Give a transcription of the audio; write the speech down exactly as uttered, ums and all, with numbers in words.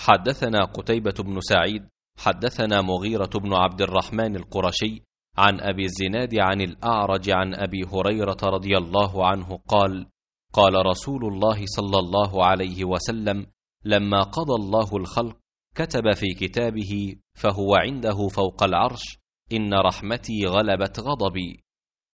حدثنا قتيبة بن سعيد حدثنا مغيرة بن عبد الرحمن القرشي عن أبي الزناد عن الأعرج عن أبي هريرة رضي الله عنه قال: قال رسول الله صلى الله عليه وسلم: لما قضى الله الخلق كتب في كتابه فهو عنده فوق العرش: إن رحمتي غلبت غضبي.